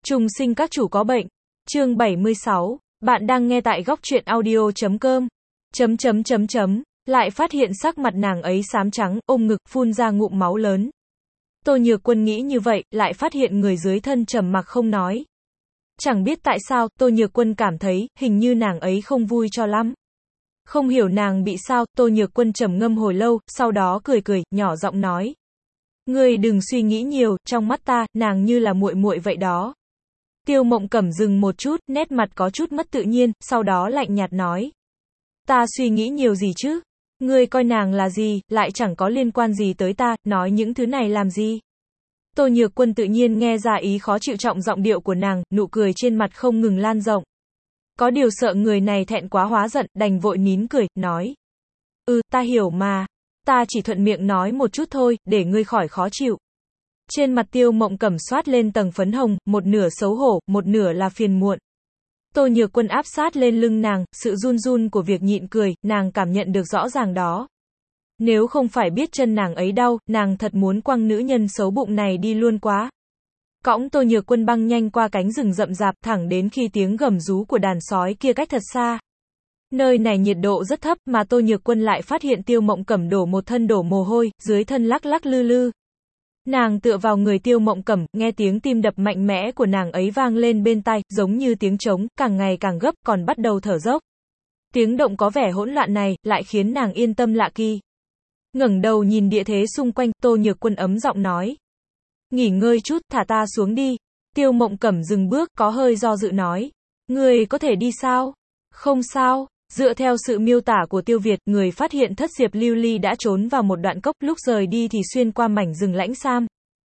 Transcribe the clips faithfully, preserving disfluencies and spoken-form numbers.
Trùng sinh các chủ có bệnh. Chương bảy mươi sáu. Bạn đang nghe tại góc truyện audio chấm com. Chấm chấm chấm chấm. Lại phát hiện sắc mặt nàng ấy xám trắng, ôm ngực, phun ra ngụm máu lớn. Tô Nhược Quân nghĩ như vậy, lại phát hiện người dưới thân trầm mặc không nói. Chẳng biết tại sao, Tô Nhược Quân cảm thấy, hình như nàng ấy không vui cho lắm. Không hiểu nàng bị sao, Tô Nhược Quân trầm ngâm hồi lâu, sau đó cười cười, nhỏ giọng nói. Ngươi đừng suy nghĩ nhiều, trong mắt ta, nàng như là muội muội vậy đó. Tiêu Mộng Cẩm dừng một chút, nét mặt có chút mất tự nhiên, sau đó lạnh nhạt nói. Ta suy nghĩ nhiều gì chứ? Ngươi coi nàng là gì, lại chẳng có liên quan gì tới ta, nói những thứ này làm gì? Tô Nhược Quân tự nhiên nghe ra ý khó chịu trọng giọng điệu của nàng, nụ cười trên mặt không ngừng lan rộng. Có điều sợ người này thẹn quá hóa giận, đành vội nín cười, nói. Ừ, ta hiểu mà. Ta chỉ thuận miệng nói một chút thôi, để ngươi khỏi khó chịu. Trên mặt Tiêu Mộng Cẩm xoát lên tầng phấn hồng, một nửa xấu hổ, một nửa là phiền muộn. Tô Nhược Quân áp sát lên lưng nàng, sự run run của việc nhịn cười, nàng cảm nhận được rõ ràng đó. Nếu không phải biết chân nàng ấy đau, nàng thật muốn quăng nữ nhân xấu bụng này đi luôn quá. Cõng Tô Nhược Quân băng nhanh qua cánh rừng rậm rạp, thẳng đến khi tiếng gầm rú của đàn sói kia cách thật xa. Nơi này nhiệt độ rất thấp, mà Tô Nhược Quân lại phát hiện Tiêu Mộng Cẩm đổ một thân đổ mồ hôi, dưới thân lắc lắc lư lư. Nàng tựa vào người Tiêu Mộng Cẩm, nghe tiếng tim đập mạnh mẽ của nàng ấy vang lên bên tai, giống như tiếng trống, càng ngày càng gấp, còn bắt đầu thở dốc. Tiếng động có vẻ hỗn loạn này, lại khiến nàng yên tâm lạ kỳ. Ngẩng đầu nhìn địa thế xung quanh, Tô Nhược Quân ấm giọng nói. Nghỉ ngơi chút, thả ta xuống đi. Tiêu Mộng Cẩm dừng bước, có hơi do dự nói. Người có thể đi sao? Không sao. Dựa theo sự miêu tả của Tiêu Việt, người phát hiện thất diệp lưu ly đã trốn vào một đoạn cốc, lúc rời đi thì xuyên qua mảnh rừng lãnh sam.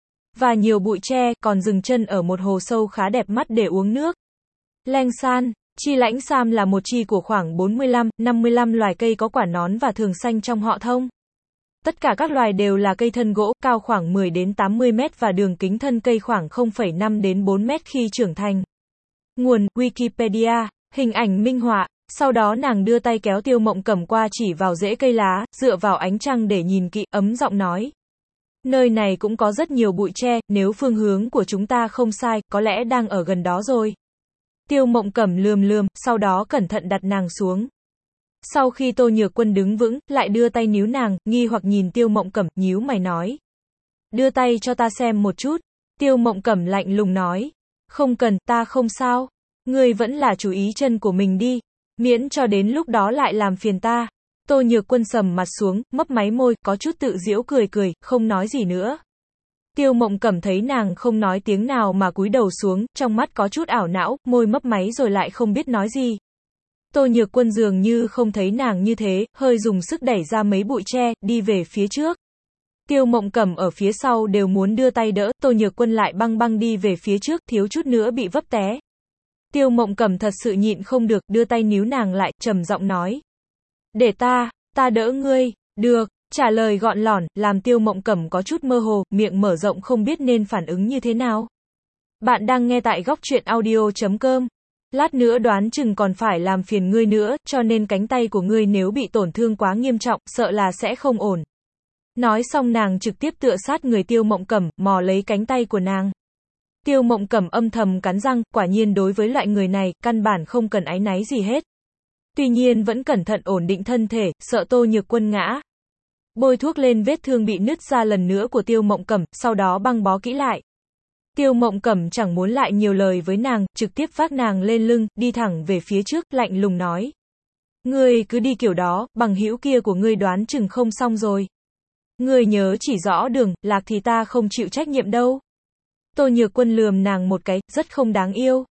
Và nhiều bụi tre, còn dừng chân ở một hồ sâu khá đẹp mắt để uống nước. Leng san, chi lãnh sam là một chi của khoảng bốn mươi lăm, năm mươi lăm loài cây có quả nón và thường xanh trong họ thông. Tất cả các loài đều là cây thân gỗ, cao khoảng mười đến tám mươi mét và đường kính thân cây khoảng không phẩy năm đến bốn mét khi trưởng thành. Nguồn, Wikipedia, hình ảnh minh họa. Sau đó nàng đưa tay kéo Tiêu Mộng Cẩm qua chỉ vào rễ cây lá, dựa vào ánh trăng để nhìn kỹ, ấm giọng nói. Nơi này cũng có rất nhiều bụi tre, nếu phương hướng của chúng ta không sai, có lẽ đang ở gần đó rồi. Tiêu Mộng Cẩm lườm lườm, sau đó cẩn thận đặt nàng xuống. Sau khi Tô Nhược Quân đứng vững, lại đưa tay níu nàng, nghi hoặc nhìn Tiêu Mộng Cẩm, nhíu mày nói. Đưa tay cho ta xem một chút. Tiêu Mộng Cẩm lạnh lùng nói. Không cần, ta không sao. Ngươi vẫn là chú ý chân của mình đi. Miễn cho đến lúc đó lại làm phiền ta. Tô Nhược Quân sầm mặt xuống, mấp máy môi, có chút tự giễu cười cười, không nói gì nữa. Tiêu Mộng Cẩm thấy nàng không nói tiếng nào mà cúi đầu xuống, trong mắt có chút ảo não, môi mấp máy rồi lại không biết nói gì. Tô Nhược Quân dường như không thấy nàng như thế, hơi dùng sức đẩy ra mấy bụi tre, đi về phía trước. Tiêu Mộng Cẩm ở phía sau đều muốn đưa tay đỡ, Tô Nhược Quân lại băng băng đi về phía trước, thiếu chút nữa bị vấp té. Tiêu Mộng Cẩm thật sự nhịn không được, đưa tay níu nàng lại, trầm giọng nói. Để ta, ta đỡ ngươi, được, trả lời gọn lỏn, làm Tiêu Mộng Cẩm có chút mơ hồ, miệng mở rộng không biết nên phản ứng như thế nào. Bạn đang nghe tại góc truyện audio chấm com. Lát nữa đoán chừng còn phải làm phiền ngươi nữa, cho nên cánh tay của ngươi nếu bị tổn thương quá nghiêm trọng, sợ là sẽ không ổn. Nói xong nàng trực tiếp tựa sát người Tiêu Mộng Cẩm, mò lấy cánh tay của nàng. Tiêu Mộng Cẩm âm thầm cắn răng, quả nhiên đối với loại người này, căn bản không cần áy náy gì hết. Tuy nhiên vẫn cẩn thận ổn định thân thể, sợ Tô Nhược Quân ngã. Bôi thuốc lên vết thương bị nứt ra lần nữa của Tiêu Mộng Cẩm, sau đó băng bó kỹ lại. Tiêu Mộng Cẩm chẳng muốn lại nhiều lời với nàng, trực tiếp vác nàng lên lưng, đi thẳng về phía trước, lạnh lùng nói. Ngươi cứ đi kiểu đó, bằng hữu kia của ngươi đoán chừng không xong rồi. Ngươi nhớ chỉ rõ đường, lạc thì ta không chịu trách nhiệm đâu. Tô Nhược Quân lườm nàng một cái, rất không đáng yêu.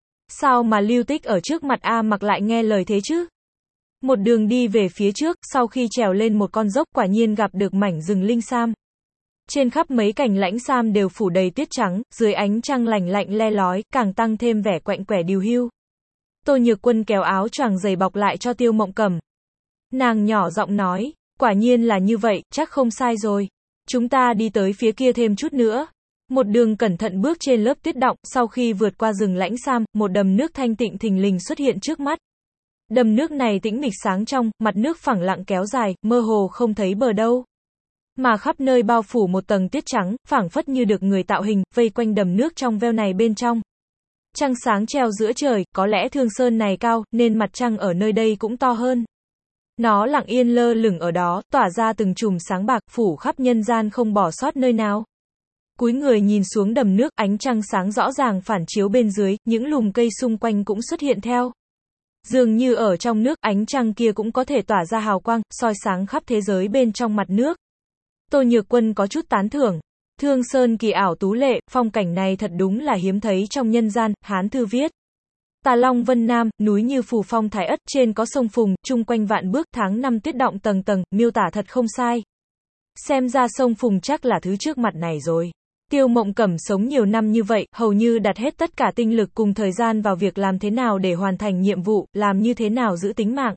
Sao mà lưu tích ở trước mặt A Mặc lại nghe lời thế chứ? Một đường đi về phía trước, sau khi trèo lên một con dốc quả nhiên gặp được mảnh rừng linh sam. Trên khắp mấy cành lãnh sam đều phủ đầy tuyết trắng, dưới ánh trăng lành lạnh le lói, càng tăng thêm vẻ quạnh quẻ điều hưu. Tô Nhược Quân kéo áo choàng dày bọc lại cho Tiêu Mộng Cẩm. Nàng nhỏ giọng nói, quả nhiên là như vậy, chắc không sai rồi. Chúng ta đi tới phía kia thêm chút nữa. Một đường cẩn thận bước trên lớp tuyết đọng, sau khi vượt qua rừng lãnh sam, một đầm nước thanh tịnh thình lình xuất hiện trước mắt. Đầm nước này tĩnh mịch sáng trong, mặt nước phẳng lặng kéo dài, mơ hồ không thấy bờ đâu. Mà khắp nơi bao phủ một tầng tuyết trắng, phảng phất như được người tạo hình, vây quanh đầm nước trong veo này bên trong. Trăng sáng treo giữa trời, có lẽ Thương Sơn này cao, nên mặt trăng ở nơi đây cũng to hơn. Nó lặng yên lơ lửng ở đó, tỏa ra từng chùm sáng bạc, phủ khắp nhân gian không bỏ sót nơi nào. Cúi người nhìn xuống đầm nước, ánh trăng sáng rõ ràng phản chiếu bên dưới, những lùm cây xung quanh cũng xuất hiện theo. Dường như ở trong nước, ánh trăng kia cũng có thể tỏa ra hào quang, soi sáng khắp thế giới bên trong mặt nước. Tô Nhược Quân có chút tán thưởng. Thương Sơn kỳ ảo tú lệ, phong cảnh này thật đúng là hiếm thấy trong nhân gian, Hán Thư viết. Tà Long Vân Nam, núi như phù phong thái ất, trên có sông Phùng, chung quanh vạn bước, tháng năm tuyết động tầng tầng, miêu tả thật không sai. Xem ra sông Phùng chắc là thứ trước mặt này rồi. Tiêu Mộng Cẩm sống nhiều năm như vậy, hầu như đặt hết tất cả tinh lực cùng thời gian vào việc làm thế nào để hoàn thành nhiệm vụ, làm như thế nào giữ tính mạng.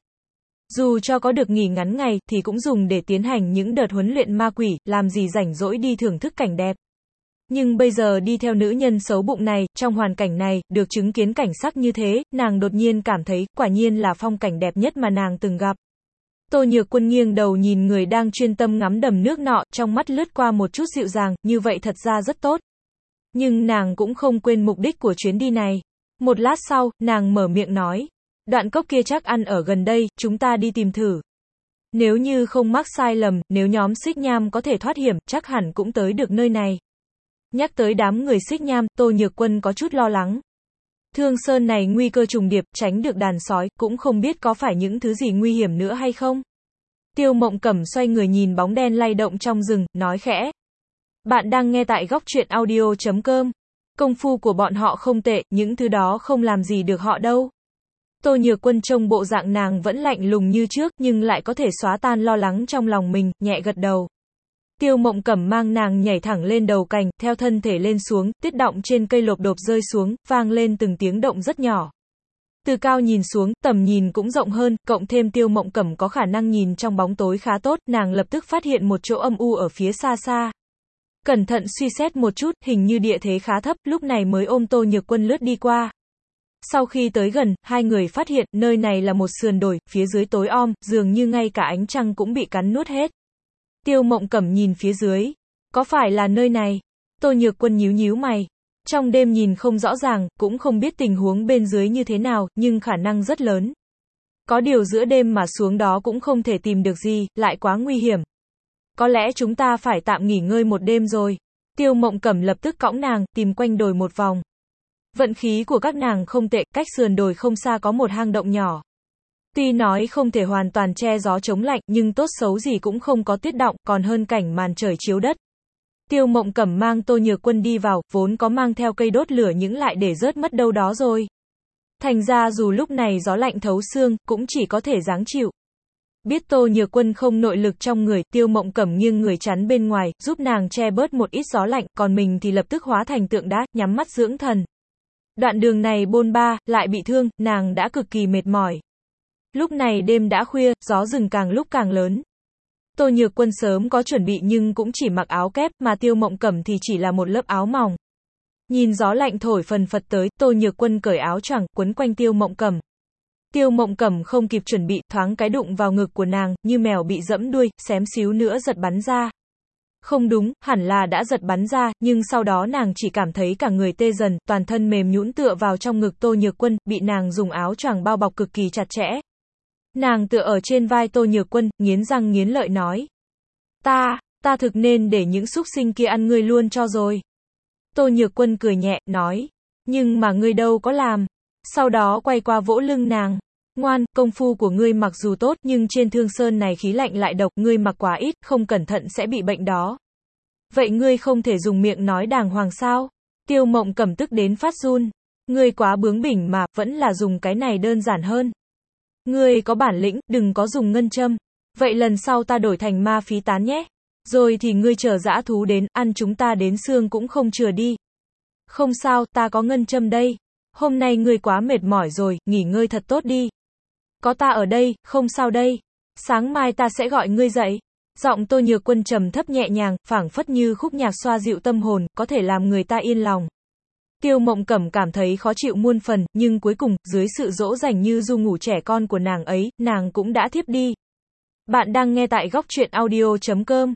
Dù cho có được nghỉ ngắn ngày, thì cũng dùng để tiến hành những đợt huấn luyện ma quỷ, làm gì rảnh rỗi đi thưởng thức cảnh đẹp. Nhưng bây giờ đi theo nữ nhân xấu bụng này, trong hoàn cảnh này, được chứng kiến cảnh sắc như thế, nàng đột nhiên cảm thấy, quả nhiên là phong cảnh đẹp nhất mà nàng từng gặp. Tô Nhược Quân nghiêng đầu nhìn người đang chuyên tâm ngắm đầm nước nọ, trong mắt lướt qua một chút dịu dàng, như vậy thật ra rất tốt. Nhưng nàng cũng không quên mục đích của chuyến đi này. Một lát sau, nàng mở miệng nói. Đoạn cốc kia chắc ăn ở gần đây, chúng ta đi tìm thử. Nếu như không mắc sai lầm, nếu nhóm Xích Nham có thể thoát hiểm, chắc hẳn cũng tới được nơi này. Nhắc tới đám người Xích Nham, Tô Nhược Quân có chút lo lắng. Thương Sơn này nguy cơ trùng điệp, tránh được đàn sói, cũng không biết có phải những thứ gì nguy hiểm nữa hay không. Tiêu Mộng Cẩm xoay người nhìn bóng đen lay động trong rừng, nói khẽ. Bạn đang nghe tại góc truyện audio chấm com. Công phu của bọn họ không tệ, những thứ đó không làm gì được họ đâu. Tô Nhược Quân trông bộ dạng nàng vẫn lạnh lùng như trước, nhưng lại có thể xóa tan lo lắng trong lòng mình, nhẹ gật đầu. Tiêu Mộng Cẩm mang nàng nhảy thẳng lên đầu cành, theo thân thể lên xuống, tuyết động trên cây lộp độp rơi xuống, vang lên từng tiếng động rất nhỏ. Từ cao nhìn xuống, tầm nhìn cũng rộng hơn, cộng thêm Tiêu Mộng Cẩm có khả năng nhìn trong bóng tối khá tốt, nàng lập tức phát hiện một chỗ âm u ở phía xa xa. Cẩn thận suy xét một chút, hình như địa thế khá thấp, lúc này mới ôm Tô Nhược Quân lướt đi qua. Sau khi tới gần, hai người phát hiện, nơi này là một sườn đồi, phía dưới tối om, dường như ngay cả ánh trăng cũng bị cắn nuốt hết. Tiêu Mộng Cẩm nhìn phía dưới. Có phải là nơi này? Tô Nhược Quân nhíu nhíu mày. Trong đêm nhìn không rõ ràng, cũng không biết tình huống bên dưới như thế nào, nhưng khả năng rất lớn. Có điều giữa đêm mà xuống đó cũng không thể tìm được gì, lại quá nguy hiểm. Có lẽ chúng ta phải tạm nghỉ ngơi một đêm rồi. Tiêu Mộng Cẩm lập tức cõng nàng, tìm quanh đồi một vòng. Vận khí của các nàng không tệ, cách sườn đồi không xa có một hang động nhỏ. Tuy nói không thể hoàn toàn che gió chống lạnh, nhưng tốt xấu gì cũng không có tuyết động, còn hơn cảnh màn trời chiếu đất. Tiêu Mộng Cẩm mang Tô Nhược Quân đi vào, vốn có mang theo cây đốt lửa những lại để rớt mất đâu đó rồi. Thành ra dù lúc này gió lạnh thấu xương, cũng chỉ có thể gắng chịu. Biết Tô Nhược Quân không nội lực trong người, Tiêu Mộng Cẩm nghiêng người chắn bên ngoài, giúp nàng che bớt một ít gió lạnh, còn mình thì lập tức hóa thành tượng đá, nhắm mắt dưỡng thần. Đoạn đường này bôn ba, lại bị thương, nàng đã cực kỳ mệt mỏi. Lúc này đêm đã khuya, gió rừng càng lúc càng lớn. Tô Nhược Quân sớm có chuẩn bị nhưng cũng chỉ mặc áo kép, mà Tiêu Mộng Cẩm thì chỉ là một lớp áo mỏng. Nhìn gió lạnh thổi phần phật tới, Tô Nhược Quân cởi áo choàng, quấn quanh Tiêu Mộng Cẩm. Tiêu Mộng Cẩm không kịp chuẩn bị, thoáng cái đụng vào ngực của nàng, như mèo bị dẫm đuôi, xém xíu nữa giật bắn ra. Không đúng, hẳn là đã giật bắn ra, nhưng sau đó nàng chỉ cảm thấy cả người tê dần, toàn thân mềm nhũn tựa vào trong ngực Tô Nhược Quân, bị nàng dùng áo choàng bao bọc cực kỳ chặt chẽ. Nàng tựa ở trên vai Tô Nhược Quân, nghiến răng nghiến lợi nói. Ta, ta thực nên để những súc sinh kia ăn ngươi luôn cho rồi. Tô Nhược Quân cười nhẹ, nói. Nhưng mà ngươi đâu có làm. Sau đó quay qua vỗ lưng nàng. Ngoan, công phu của ngươi mặc dù tốt, nhưng trên Thương Sơn này khí lạnh lại độc, ngươi mặc quá ít, không cẩn thận sẽ bị bệnh đó. Vậy ngươi không thể dùng miệng nói đàng hoàng sao? Tiêu Mộng Cẩm tức đến phát run. Ngươi quá bướng bỉnh mà, vẫn là dùng cái này đơn giản hơn. Ngươi có bản lĩnh, đừng có dùng ngân châm. Vậy lần sau ta đổi thành ma phí tán nhé. Rồi thì ngươi chờ dã thú đến, ăn chúng ta đến xương cũng không chừa đi. Không sao, ta có ngân châm đây. Hôm nay ngươi quá mệt mỏi rồi, nghỉ ngơi thật tốt đi. Có ta ở đây, không sao đây. Sáng mai ta sẽ gọi ngươi dậy. Giọng Tô Nhược Quân trầm thấp nhẹ nhàng, phảng phất như khúc nhạc xoa dịu tâm hồn, có thể làm người ta yên lòng. Tiêu Mộng Cẩm cảm thấy khó chịu muôn phần, nhưng cuối cùng, dưới sự dỗ dành như ru ngủ trẻ con của nàng ấy, nàng cũng đã thiếp đi. Bạn đang nghe tại góc truyện audio chấm com.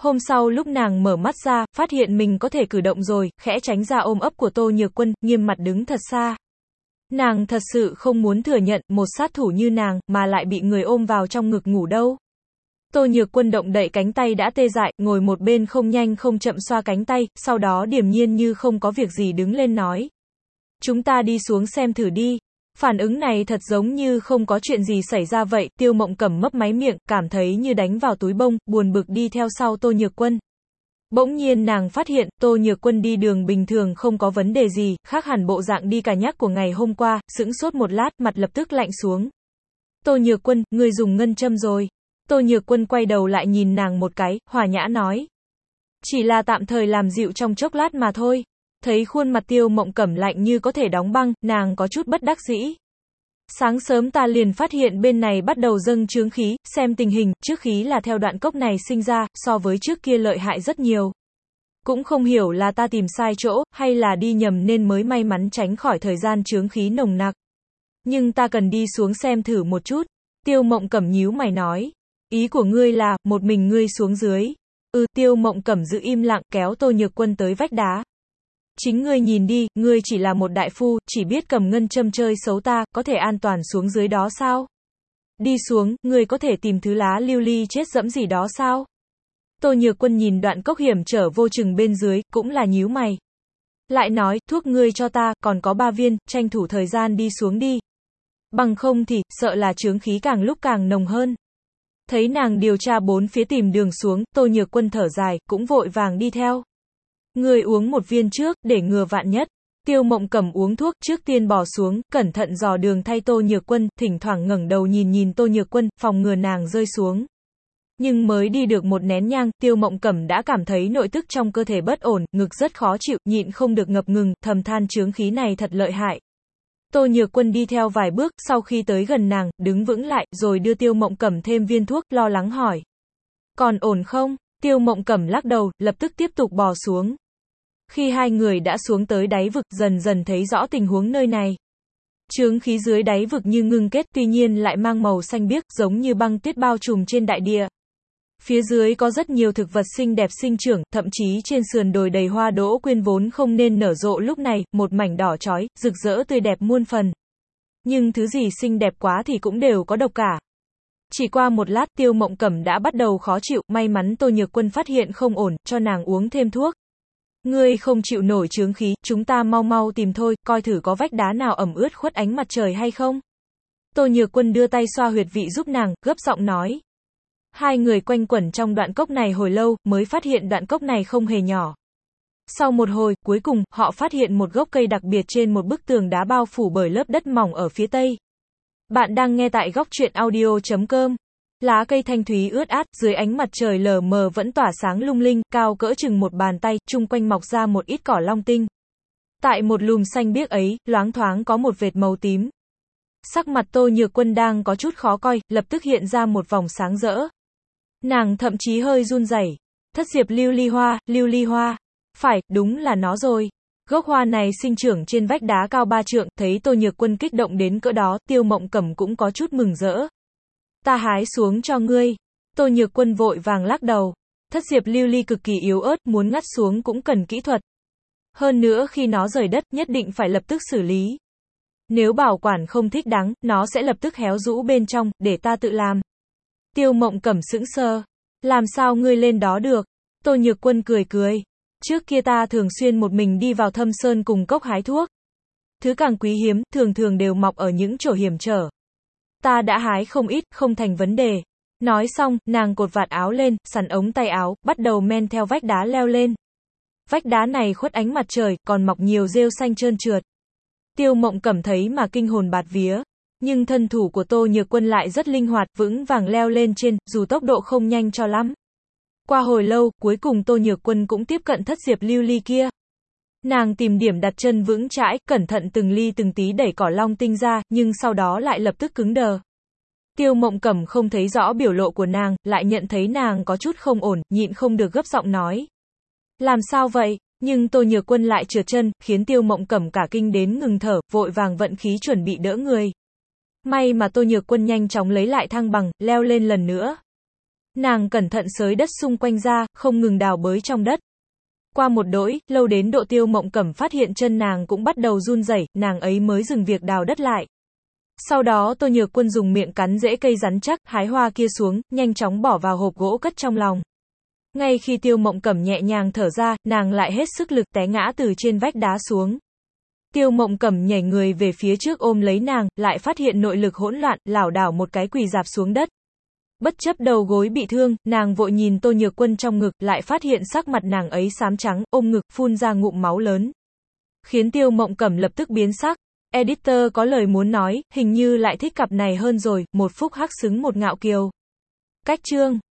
Hôm sau lúc nàng mở mắt ra, phát hiện mình có thể cử động rồi, khẽ tránh ra ôm ấp của Tô Nhược Quân, nghiêm mặt đứng thật xa. Nàng thật sự không muốn thừa nhận, một sát thủ như nàng, mà lại bị người ôm vào trong ngực ngủ đâu. Tô Nhược Quân động đậy cánh tay đã tê dại, ngồi một bên không nhanh không chậm xoa cánh tay, sau đó điềm nhiên như không có việc gì đứng lên nói. Chúng ta đi xuống xem thử đi. Phản ứng này thật giống như không có chuyện gì xảy ra vậy, Tiêu Mộng Cẩm mấp máy miệng, cảm thấy như đánh vào túi bông, buồn bực đi theo sau Tô Nhược Quân. Bỗng nhiên nàng phát hiện, Tô Nhược Quân đi đường bình thường không có vấn đề gì, khác hẳn bộ dạng đi cà nhắc của ngày hôm qua, sững sốt một lát, mặt lập tức lạnh xuống. Tô Nhược Quân, ngươi dùng ngân châm rồi. Tô Nhược Quân quay đầu lại nhìn nàng một cái, hòa nhã nói. Chỉ là tạm thời làm dịu trong chốc lát mà thôi. Thấy khuôn mặt Tiêu Mộng Cẩm lạnh như có thể đóng băng, nàng có chút bất đắc dĩ. Sáng sớm ta liền phát hiện bên này bắt đầu dâng chướng khí, xem tình hình, trước khí là theo đoạn cốc này sinh ra, so với trước kia lợi hại rất nhiều. Cũng không hiểu là ta tìm sai chỗ, hay là đi nhầm nên mới may mắn tránh khỏi thời gian chướng khí nồng nặc. Nhưng ta cần đi xuống xem thử một chút. Tiêu Mộng Cẩm nhíu mày nói. Ý của ngươi là, một mình ngươi xuống dưới. Ừ, Tiêu Mộng Cẩm giữ im lặng, kéo Tô Nhược Quân tới vách đá. Chính ngươi nhìn đi, ngươi chỉ là một đại phu, chỉ biết cầm ngân châm chơi xấu ta, có thể an toàn xuống dưới đó sao? Đi xuống, ngươi có thể tìm thứ lá lưu ly chết dẫm gì đó sao? Tô Nhược Quân nhìn đoạn cốc hiểm trở vô chừng bên dưới, cũng là nhíu mày. Lại nói, thuốc ngươi cho ta, còn có ba viên, tranh thủ thời gian đi xuống đi. Bằng không thì, sợ là chướng khí càng lúc càng nồng hơn. Thấy nàng điều tra bốn phía tìm đường xuống, Tô Nhược Quân thở dài, cũng vội vàng đi theo. Ngươi uống một viên trước, để ngừa vạn nhất. Tiêu Mộng Cẩm uống thuốc, trước tiên bỏ xuống, cẩn thận dò đường thay Tô Nhược Quân, thỉnh thoảng ngẩng đầu nhìn nhìn Tô Nhược Quân, phòng ngừa nàng rơi xuống. Nhưng mới đi được một nén nhang, Tiêu Mộng Cẩm đã cảm thấy nội tức trong cơ thể bất ổn, ngực rất khó chịu, nhịn không được ngập ngừng, thầm than chướng khí này thật lợi hại. Tô Nhược Quân đi theo vài bước, sau khi tới gần nàng, đứng vững lại, rồi đưa Tiêu Mộng Cẩm thêm viên thuốc, lo lắng hỏi. Còn ổn không? Tiêu Mộng Cẩm lắc đầu, lập tức tiếp tục bò xuống. Khi hai người đã xuống tới đáy vực, dần dần thấy rõ tình huống nơi này. Chướng khí dưới đáy vực như ngưng kết, tuy nhiên lại mang màu xanh biếc, giống như băng tuyết bao trùm trên đại địa. Phía dưới có rất nhiều thực vật xinh đẹp sinh trưởng, thậm chí trên sườn đồi đầy hoa đỗ quyên vốn không nên nở rộ lúc này, một mảnh đỏ chói, rực rỡ tươi đẹp muôn phần. Nhưng thứ gì xinh đẹp quá thì cũng đều có độc cả. Chỉ qua một lát, Tiêu Mộng Cẩm đã bắt đầu khó chịu, may mắn Tô Nhược Quân phát hiện không ổn, cho nàng uống thêm thuốc. Ngươi không chịu nổi chướng khí, chúng ta mau mau tìm thôi, coi thử có vách đá nào ẩm ướt khuất ánh mặt trời hay không. Tô Nhược Quân đưa tay xoa huyệt vị giúp nàng, gấp giọng nói. Hai người quanh quẩn trong đoạn cốc này hồi lâu, mới phát hiện đoạn cốc này không hề nhỏ. Sau một hồi, cuối cùng, họ phát hiện một gốc cây đặc biệt trên một bức tường đá bao phủ bởi lớp đất mỏng ở phía tây. Bạn đang nghe tại góc truyện audio chấm com. Lá cây thanh thúy ướt át, dưới ánh mặt trời lờ mờ vẫn tỏa sáng lung linh, cao cỡ chừng một bàn tay, chung quanh mọc ra một ít cỏ long tinh. Tại một lùm xanh biếc ấy, loáng thoáng có một vệt màu tím. Sắc mặt Tô Nhược Quân đang có chút khó coi, lập tức hiện ra một vòng sáng rỡ. Nàng thậm chí hơi run rẩy. Thất diệp lưu ly hoa, lưu ly hoa. Phải, đúng là nó rồi. Gốc hoa này sinh trưởng trên vách đá cao ba trượng, thấy Tô Nhược Quân kích động đến cỡ đó, Tiêu Mộng Cẩm cũng có chút mừng rỡ. Ta hái xuống cho ngươi. Tô Nhược Quân vội vàng lắc đầu. Thất diệp lưu ly cực kỳ yếu ớt, muốn ngắt xuống cũng cần kỹ thuật. Hơn nữa khi nó rời đất, nhất định phải lập tức xử lý. Nếu bảo quản không thích đáng, nó sẽ lập tức héo rũ bên trong, để ta tự làm. Tiêu Mộng Cẩm sững sờ. Làm sao ngươi lên đó được? Tô Nhược Quân cười cười. Trước kia ta thường xuyên một mình đi vào thâm sơn cùng cốc hái thuốc. Thứ càng quý hiếm, thường thường đều mọc ở những chỗ hiểm trở. Ta đã hái không ít, không thành vấn đề. Nói xong, nàng cột vạt áo lên, sắn ống tay áo, bắt đầu men theo vách đá leo lên. Vách đá này khuất ánh mặt trời, còn mọc nhiều rêu xanh trơn trượt. Tiêu Mộng Cẩm thấy mà kinh hồn bạt vía. Nhưng thân thủ của Tô Nhược Quân lại rất linh hoạt, vững vàng leo lên trên, dù tốc độ không nhanh cho lắm. Qua hồi lâu, cuối cùng Tô Nhược Quân cũng tiếp cận thất diệp lưu ly kia. Nàng tìm điểm đặt chân vững chãi, cẩn thận từng ly từng tí đẩy cỏ long tinh ra, nhưng sau đó lại lập tức cứng đờ. Tiêu Mộng Cẩm không thấy rõ biểu lộ của nàng, lại nhận thấy nàng có chút không ổn, nhịn không được gấp giọng nói. Làm sao vậy? Nhưng Tô Nhược Quân lại trượt chân, khiến Tiêu Mộng Cẩm cả kinh đến ngừng thở, vội vàng vận khí chuẩn bị đỡ người. May mà Tô Nhược Quân nhanh chóng lấy lại thăng bằng, leo lên lần nữa. Nàng cẩn thận xới đất xung quanh ra, không ngừng đào bới trong đất. Qua một đỗi, lâu đến độ Tiêu Mộng Cẩm phát hiện chân nàng cũng bắt đầu run rẩy, nàng ấy mới dừng việc đào đất lại. Sau đó Tô Nhược Quân dùng miệng cắn rễ cây rắn chắc, hái hoa kia xuống, nhanh chóng bỏ vào hộp gỗ cất trong lòng. Ngay khi Tiêu Mộng Cẩm nhẹ nhàng thở ra, nàng lại hết sức lực té ngã từ trên vách đá xuống. Tiêu Mộng Cẩm nhảy người về phía trước ôm lấy nàng, lại phát hiện nội lực hỗn loạn, lảo đảo một cái quỳ rạp xuống đất. Bất chấp đầu gối bị thương, nàng vội nhìn Tô Nhược Quân trong ngực, lại phát hiện sắc mặt nàng ấy xám trắng, ôm ngực, phun ra ngụm máu lớn. Khiến Tiêu Mộng Cẩm lập tức biến sắc. Editor có lời muốn nói, hình như lại thích cặp này hơn rồi, một phúc hắc xứng một ngạo kiều. Cách chương